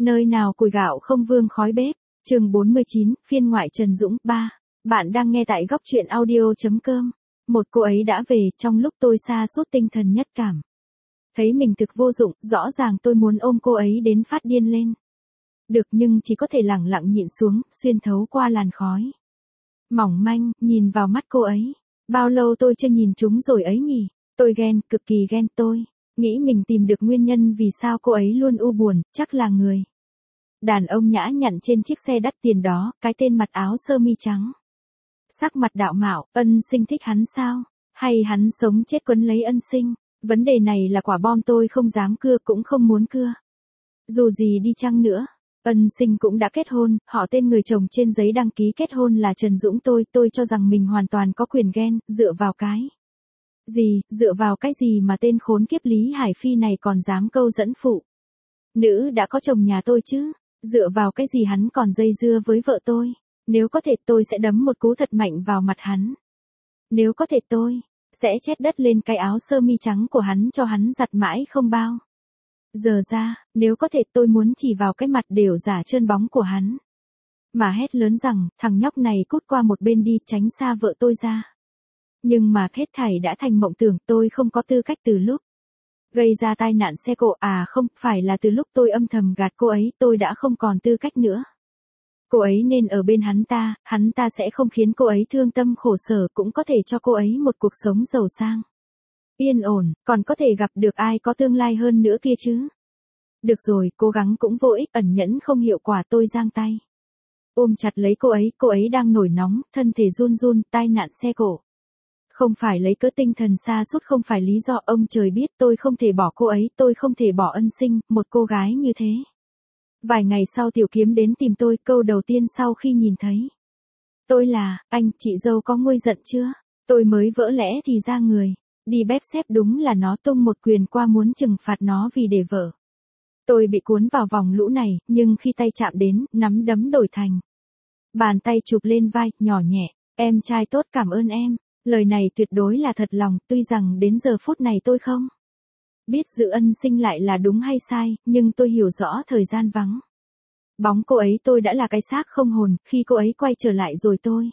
Nơi nào củi gạo không vương khói bếp, chương 49, phiên ngoại Trần Dũng 3. Bạn đang nghe tại góc truyện audio.com. Một cô ấy đã về, trong lúc tôi sa sút tinh thần nhất cảm. Thấy mình thực vô dụng, rõ ràng tôi muốn ôm cô ấy đến phát điên lên. Được nhưng chỉ có thể lẳng lặng nhịn xuống, xuyên thấu qua làn khói. Mỏng manh, nhìn vào mắt cô ấy. Bao lâu tôi chưa nhìn chúng rồi ấy nhỉ? Tôi ghen, cực kỳ ghen tôi. Nghĩ mình tìm được nguyên nhân vì sao cô ấy luôn u buồn, chắc là người đàn ông nhã nhặn trên chiếc xe đắt tiền đó, cái tên mặc áo sơ mi trắng. Sắc mặt đạo mạo, Ân Sinh thích hắn sao? Hay hắn sống chết quấn lấy Ân Sinh? Vấn đề này là quả bom tôi không dám cưa cũng không muốn cưa. Dù gì đi chăng nữa, Ân Sinh cũng đã kết hôn, họ tên người chồng trên giấy đăng ký kết hôn là Trần Dũng tôi cho rằng mình hoàn toàn có quyền ghen, dựa vào cái dựa vào cái gì mà tên khốn kiếp Lý Hải Phi này còn dám câu dẫn phụ nữ đã có chồng nhà tôi chứ, dựa vào cái gì hắn còn dây dưa với vợ tôi, nếu có thể tôi sẽ đấm một cú thật mạnh vào mặt hắn. Nếu có thể tôi sẽ chét đất lên cái áo sơ mi trắng của hắn cho hắn giặt mãi không bao giờ ra, nếu có thể tôi muốn chỉ vào cái mặt đều giả trơn bóng của hắn. Mà hét lớn rằng, thằng nhóc này cút qua một bên đi, tránh xa vợ tôi ra. Nhưng mà hết thảy đã thành mộng tưởng, tôi không có tư cách từ lúc gây ra tai nạn xe cộ, không, phải là từ lúc tôi âm thầm gạt cô ấy, tôi đã không còn tư cách nữa. Cô ấy nên ở bên hắn ta sẽ không khiến cô ấy thương tâm khổ sở, cũng có thể cho cô ấy một cuộc sống giàu sang, yên ổn, còn có thể gặp được ai có tương lai hơn nữa kia chứ. Được rồi, cố gắng cũng vô ích, ẩn nhẫn không hiệu quả, tôi giang tay ôm chặt lấy cô ấy đang nổi nóng, thân thể run run, tai nạn xe cộ. Không phải lấy cớ tinh thần sa sút, không phải lý do, ông trời biết tôi không thể bỏ cô ấy, tôi không thể bỏ Ân Sinh, một cô gái như thế. Vài ngày sau Tiểu Kiếm đến tìm tôi, câu đầu tiên sau khi nhìn thấy tôi là, anh, chị dâu có nguôi giận chưa? Tôi mới vỡ lẽ thì ra người đi bếp xếp đúng là nó, tung một quyền qua muốn trừng phạt nó vì để vợ. Tôi bị cuốn vào vòng lũ này, nhưng khi tay chạm đến, nắm đấm đổi thành bàn tay chụp lên vai, nhỏ nhẹ, em trai tốt cảm ơn em. Lời này tuyệt đối là thật lòng, tuy rằng đến giờ phút này tôi không biết giữ Ân Sinh lại là đúng hay sai, nhưng tôi hiểu rõ thời gian vắng bóng cô ấy tôi đã là cái xác không hồn, khi cô ấy quay trở lại rồi tôi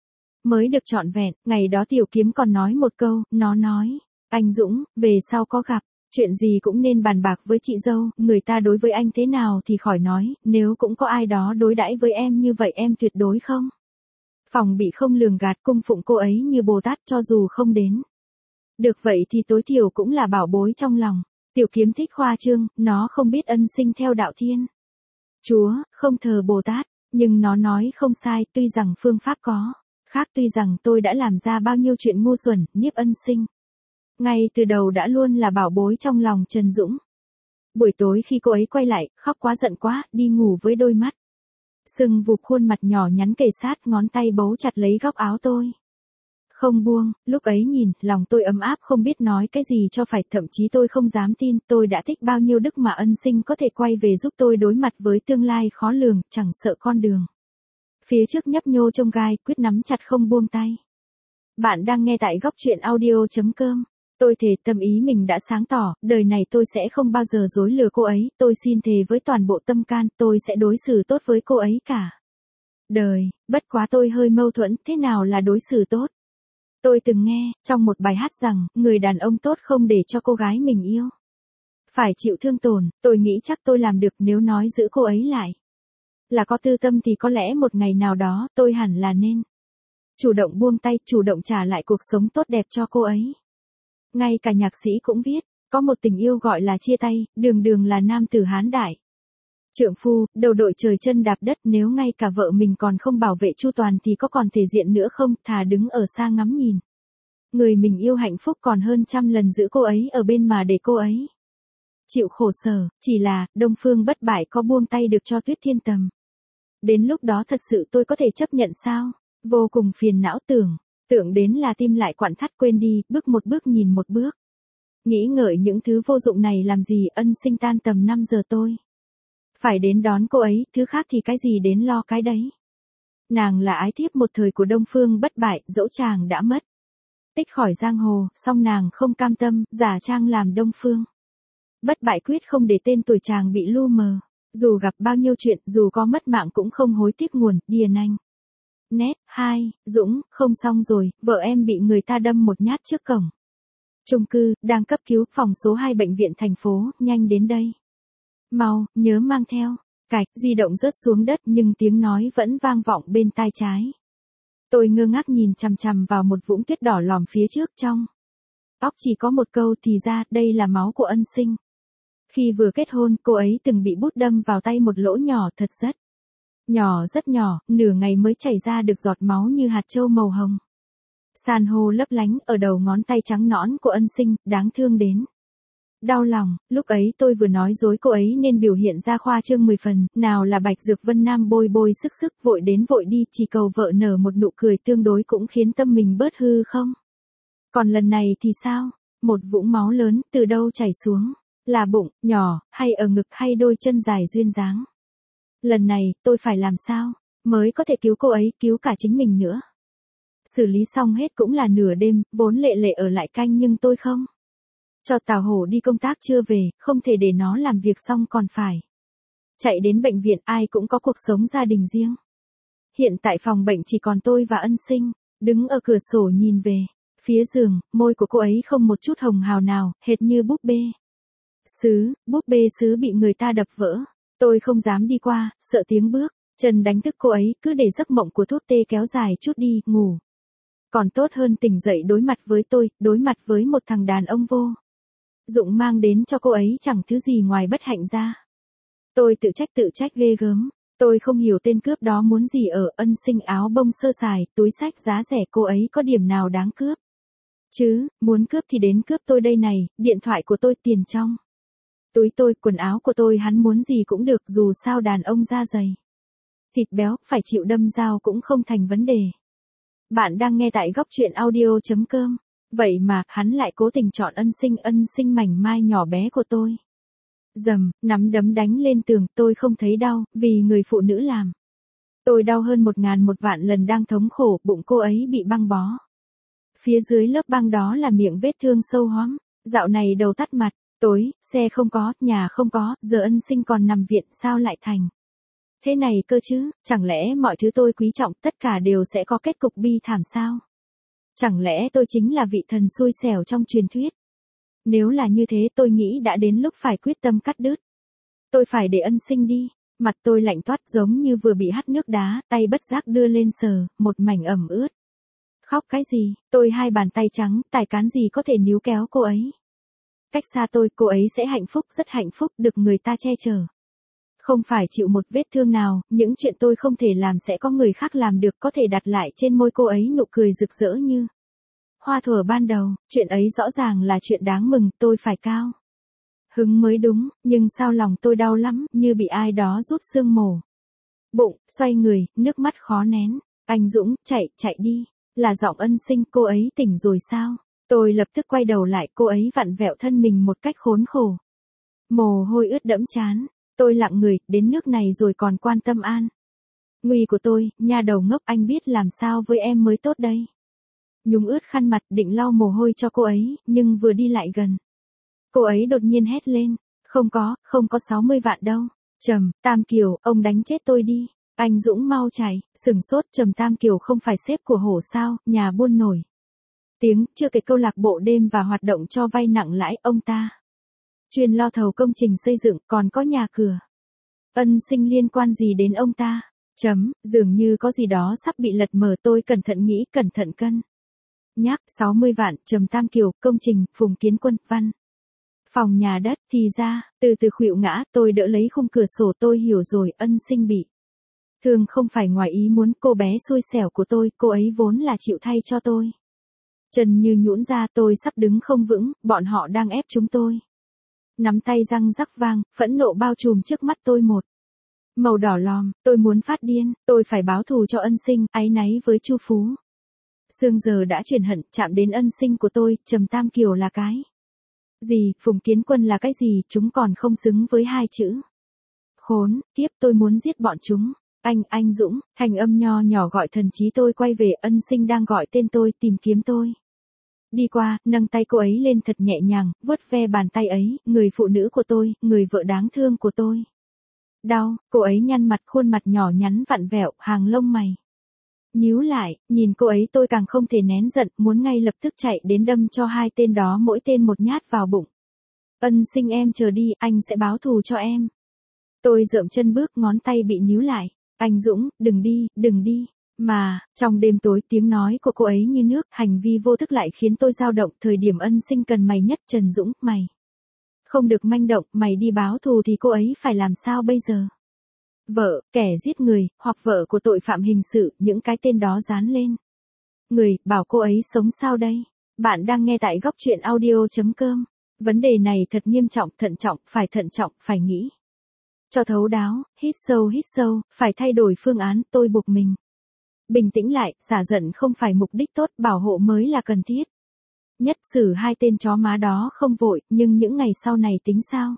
mới được trọn vẹn. Ngày đó Tiểu Kiếm còn nói một câu, nó nói, anh Dũng, về sau có gặp chuyện gì cũng nên bàn bạc với chị dâu, người ta đối với anh thế nào thì khỏi nói, nếu cũng có ai đó đối đãi với em như vậy em tuyệt đối không phòng bị, không lường gạt, cung phụng cô ấy như Bồ Tát, cho dù không đến được vậy thì tối thiểu cũng là bảo bối trong lòng. Tiểu Kiếm thích khoa trương, nó không biết Ân Sinh theo đạo Thiên Chúa, không thờ Bồ Tát, nhưng nó nói không sai, tuy rằng phương pháp có khác, tuy rằng tôi đã làm ra bao nhiêu chuyện ngu xuẩn, nhiếp Ân Sinh ngay từ đầu đã luôn là bảo bối trong lòng Trần Dũng. Buổi tối khi cô ấy quay lại, khóc quá giận quá, đi ngủ với đôi mắt sưng vụp, khuôn mặt nhỏ nhắn kề sát, ngón tay bấu chặt lấy góc áo tôi không buông. Lúc ấy nhìn, lòng tôi ấm áp không biết nói cái gì cho phải, thậm chí tôi không dám tin tôi đã thích bao nhiêu đức mà Ân Sinh có thể quay về giúp tôi đối mặt với tương lai khó lường, chẳng sợ con đường phía trước nhấp nhô chông gai, quyết nắm chặt không buông tay. Bạn đang nghe tại góc truyện audio.com. Tôi thề tâm ý mình đã sáng tỏ, đời này tôi sẽ không bao giờ dối lừa cô ấy, tôi xin thề với toàn bộ tâm can, tôi sẽ đối xử tốt với cô ấy cả đời. Bất quá tôi hơi mâu thuẫn, thế nào là đối xử tốt? Tôi từng nghe trong một bài hát rằng, người đàn ông tốt không để cho cô gái mình yêu phải chịu thương tổn. Tôi nghĩ chắc tôi làm được, nếu nói giữ cô ấy lại là có tư tâm thì có lẽ một ngày nào đó tôi hẳn là nên chủ động buông tay, chủ động trả lại cuộc sống tốt đẹp cho cô ấy. Ngay cả nhạc sĩ cũng viết, có một tình yêu gọi là chia tay, đường đường là nam tử hán đại trượng phu, đầu đội trời chân đạp đất, nếu ngay cả vợ mình còn không bảo vệ chu toàn thì có còn thể diện nữa không, thà đứng ở xa ngắm nhìn người mình yêu hạnh phúc còn hơn trăm lần giữ cô ấy ở bên mà để cô ấy chịu khổ sở. Chỉ là, Đông Phương Bất Bại có buông tay được cho Tuyết Thiên Tầm? Đến lúc đó thật sự tôi có thể chấp nhận sao? Vô cùng phiền não, tưởng đến là tim lại quặn thắt, quên đi, bước một bước nhìn một bước. Nghĩ ngợi những thứ vô dụng này làm gì. Ân Sinh tan tầm 5 giờ tôi phải đến đón cô ấy, thứ khác thì cái gì đến lo cái đấy. Nàng là ái thiếp một thời của Đông Phương Bất Bại, dẫu chàng đã mất tích khỏi giang hồ, song nàng không cam tâm, giả trang làm Đông Phương Bất Bại, quyết không để tên tuổi chàng bị lu mờ. Dù gặp bao nhiêu chuyện, dù có mất mạng cũng không hối tiếc nguồn, điền anh. Nét, 2, Dũng, không xong rồi, vợ em bị người ta đâm một nhát trước cổng. Chung cư, đang cấp cứu, phòng số 2 bệnh viện thành phố, nhanh đến đây. Mau, nhớ mang theo. Cạch, di động rớt xuống đất nhưng tiếng nói vẫn vang vọng bên tai trái. Tôi ngơ ngác nhìn chằm chằm vào một vũng tuyết đỏ lòm phía trước trong. Óc chỉ có một câu thì ra, đây là máu của ân sinh. Khi vừa kết hôn, cô ấy từng bị bút đâm vào tay một lỗ nhỏ thật rất nhỏ, nửa ngày mới chảy ra được giọt máu như hạt châu màu hồng. San hô lấp lánh ở đầu ngón tay trắng nõn của ân sinh, đáng thương đến. Đau lòng, lúc ấy tôi vừa nói dối cô ấy nên biểu hiện ra khoa trương 10 phần, nào là Bạch Dược Vân Nam bôi bôi sức vội đến vội đi, chỉ cầu vợ nở một nụ cười tương đối cũng khiến tâm mình bớt hư không. Còn lần này thì sao? Một vũng máu lớn, từ đâu chảy xuống? Là bụng, nhỏ, hay ở ngực hay đôi chân dài duyên dáng? Lần này, tôi phải làm sao? Mới có thể cứu cô ấy, cứu cả chính mình nữa. Xử lý xong hết cũng là nửa đêm, vốn lệ lệ ở lại canh nhưng tôi không. Cho Tào Hổ đi công tác chưa về, không thể để nó làm việc xong còn phải. Chạy đến bệnh viện, ai cũng có cuộc sống gia đình riêng. Hiện tại phòng bệnh chỉ còn tôi và ân sinh, đứng ở cửa sổ nhìn về. Phía giường, môi của cô ấy không một chút hồng hào nào, hệt như búp bê sứ bị người ta đập vỡ. Tôi không dám đi qua, sợ tiếng bước, chân đánh thức cô ấy, cứ để giấc mộng của thuốc tê kéo dài chút đi, ngủ. Còn tốt hơn tỉnh dậy đối mặt với tôi, đối mặt với một thằng đàn ông vô dụng mang đến cho cô ấy chẳng thứ gì ngoài bất hạnh ra. Tôi tự trách ghê gớm. Tôi không hiểu tên cướp đó muốn gì ở ân sinh, áo bông sơ sài, túi xách giá rẻ, cô ấy có điểm nào đáng cướp. Chứ, muốn cướp thì đến cướp tôi đây này, điện thoại của tôi, tiền trong túi tôi, quần áo của tôi, hắn muốn gì cũng được, dù sao đàn ông da dày. Thịt béo, phải chịu đâm dao cũng không thành vấn đề. Bạn đang nghe tại góc truyện audio.com. Vậy mà, hắn lại cố tình chọn ân sinh mảnh mai nhỏ bé của tôi. Dầm, nắm đấm đánh lên tường, tôi không thấy đau, vì người phụ nữ làm. Tôi đau hơn 1000 lần đang thống khổ, bụng cô ấy bị băng bó. Phía dưới lớp băng đó là miệng vết thương sâu hoắm. Dạo này đầu tắt mặt, tối, xe không có, nhà không có, giờ ân sinh còn nằm viện, sao lại thành thế này cơ chứ? Chẳng lẽ mọi thứ tôi quý trọng tất cả đều sẽ có kết cục bi thảm sao? Chẳng lẽ tôi chính là vị thần xui xẻo trong truyền thuyết? Nếu là như thế, tôi nghĩ đã đến lúc phải quyết tâm cắt đứt. Tôi phải để ân sinh đi. Mặt tôi lạnh toát giống như vừa bị hắt nước đá, tay bất giác đưa lên sờ, một mảnh ẩm ướt. Khóc cái gì? Tôi hai bàn tay trắng, tài cán gì có thể níu kéo cô ấy. Cách xa tôi, cô ấy sẽ hạnh phúc, rất hạnh phúc, được người ta che chở. Không phải chịu một vết thương nào, những chuyện tôi không thể làm sẽ có người khác làm được, có thể đặt lại trên môi cô ấy nụ cười rực rỡ như hoa thuở ban đầu. Chuyện ấy rõ ràng là chuyện đáng mừng, tôi phải cao hứng mới đúng, nhưng sao lòng tôi đau lắm, như bị ai đó rút xương mổ bụng, xoay người, nước mắt khó nén. Anh Dũng, chạy đi. Là giọng ân sinh, cô ấy tỉnh rồi sao? Tôi lập tức quay đầu lại, cô ấy vặn vẹo thân mình một cách khốn khổ. Mồ hôi ướt đẫm trán. Tôi lặng người, đến nước này rồi còn quan tâm an nguy của tôi, nha đầu ngốc, anh biết làm sao với em mới tốt đây. Nhúng ướt khăn mặt định lau mồ hôi cho cô ấy, nhưng vừa đi lại gần. Cô ấy đột nhiên hét lên. Không có 60 vạn đâu. Trầm Tam Kiều, ông đánh chết tôi đi. Anh Dũng mau chạy, sừng sốt, Trầm Tam Kiều không phải sếp của Hổ sao, nhà buôn nổi tiếng, chưa kể câu lạc bộ đêm và hoạt động cho vay nặng lãi, ông ta chuyên lo thầu công trình xây dựng, còn có nhà cửa. Ân sinh liên quan gì đến ông ta? Dường như có gì đó sắp bị lật mở, tôi cẩn thận nghĩ, cẩn thận cân nhắc. 60 vạn, Trầm Tam Kiều, công trình, Phùng Kiến Quân, văn phòng nhà đất, thì ra, từ khuỵu ngã, tôi đỡ lấy khung cửa sổ, tôi hiểu rồi, ân sinh bị thương không phải ngoài ý muốn, cô bé xui xẻo của tôi, cô ấy vốn là chịu thay cho tôi. Chân như nhũn ra, tôi sắp đứng không vững, bọn họ đang ép chúng tôi. Nắm tay răng rắc vang, phẫn nộ bao trùm trước mắt tôi một màu đỏ lòm, tôi muốn phát điên, tôi phải báo thù cho ân sinh, áy náy với Chu Phú. Sương giờ đã chuyển hận, chạm đến ân sinh của tôi, Trầm Tam Kiều là cái gì, Phùng Kiến Quân là cái gì, chúng còn không xứng với hai chữ khốn kiếp, tôi muốn giết bọn chúng. Anh Dũng, thành âm nho nhỏ gọi thần trí tôi quay về, ân sinh đang gọi tên tôi, tìm kiếm tôi. Đi qua, nâng tay cô ấy lên thật nhẹ nhàng, vuốt ve bàn tay ấy, người phụ nữ của tôi, người vợ đáng thương của tôi. Đau, cô ấy nhăn mặt, khuôn mặt nhỏ nhắn vặn vẹo, hàng lông mày nhíu lại, nhìn cô ấy tôi càng không thể nén giận, muốn ngay lập tức chạy đến đâm cho hai tên đó mỗi tên một nhát vào bụng. Ân Sinh em chờ đi, anh sẽ báo thù cho em. Tôi dợm chân bước, ngón tay bị níu lại. Anh Dũng, đừng đi, đừng đi. Mà, trong đêm tối tiếng nói của cô ấy như nước, hành vi vô thức lại khiến tôi dao động. Thời điểm Ân Sinh cần mày nhất, Trần Dũng, mày không được manh động, mày đi báo thù thì cô ấy phải làm sao bây giờ? Vợ, kẻ giết người, hoặc vợ của tội phạm hình sự, những cái tên đó dán lên người, bảo cô ấy sống sao đây? Bạn đang nghe tại góc truyện audio.com. Vấn đề này thật nghiêm trọng, phải thận trọng, phải nghĩ cho thấu đáo, hít sâu, phải thay đổi phương án, tôi buộc mình bình tĩnh lại, xả giận không phải mục đích tốt, bảo hộ mới là cần thiết. Nhất xử hai tên chó má đó không vội, nhưng những ngày sau này tính sao?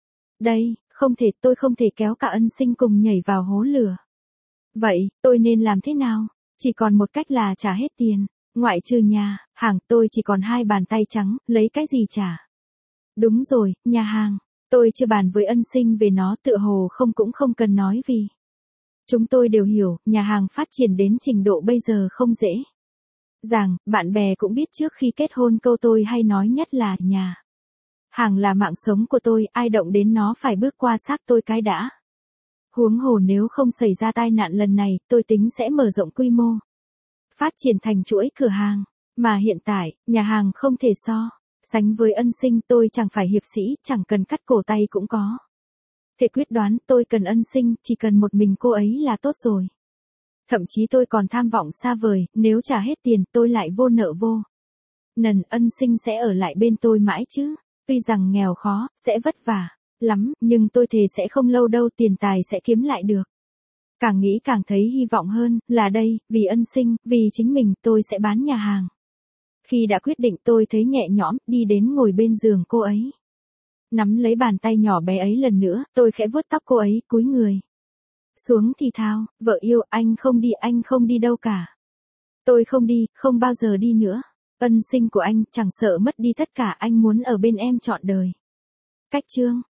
Đây, tôi không thể kéo cả Ân Sinh cùng nhảy vào hố lửa. Vậy, tôi nên làm thế nào? Chỉ còn một cách là trả hết tiền, ngoại trừ nhà, hàng, tôi chỉ còn hai bàn tay trắng, lấy cái gì trả? Đúng rồi, nhà hàng, tôi chưa bàn với Ân Sinh về nó, tựa hồ cũng không cần nói vì chúng tôi đều hiểu, nhà hàng phát triển đến trình độ bây giờ không dễ dàng, bạn bè cũng biết trước khi kết hôn câu tôi hay nói nhất là nhà hàng là mạng sống của tôi, ai động đến nó phải bước qua xác tôi cái đã. Huống hồ nếu không xảy ra tai nạn lần này, tôi tính sẽ mở rộng quy mô, phát triển thành chuỗi cửa hàng, mà hiện tại, nhà hàng không thể so sánh với Ân Sinh, tôi chẳng phải hiệp sĩ, chẳng cần cắt cổ tay cũng có thể quyết đoán, tôi cần Ân Sinh, chỉ cần một mình cô ấy là tốt rồi. Thậm chí tôi còn tham vọng xa vời, nếu trả hết tiền, tôi lại vô nợ vô nần, Ân Sinh sẽ ở lại bên tôi mãi chứ. Tuy rằng nghèo khó, sẽ vất vả lắm, nhưng tôi thề sẽ không lâu đâu, tiền tài sẽ kiếm lại được. Càng nghĩ càng thấy hy vọng hơn, là đây, vì Ân Sinh, vì chính mình, tôi sẽ bán nhà hàng. Khi đã quyết định tôi thấy nhẹ nhõm, đi đến ngồi bên giường cô ấy. Nắm lấy bàn tay nhỏ bé ấy lần nữa, tôi khẽ vuốt tóc cô ấy, cúi người xuống thì thào, vợ yêu, anh không đi đâu cả. Tôi không đi, không bao giờ đi nữa. Ân Sinh của anh, chẳng sợ mất đi tất cả, anh muốn ở bên em trọn đời. Cách chương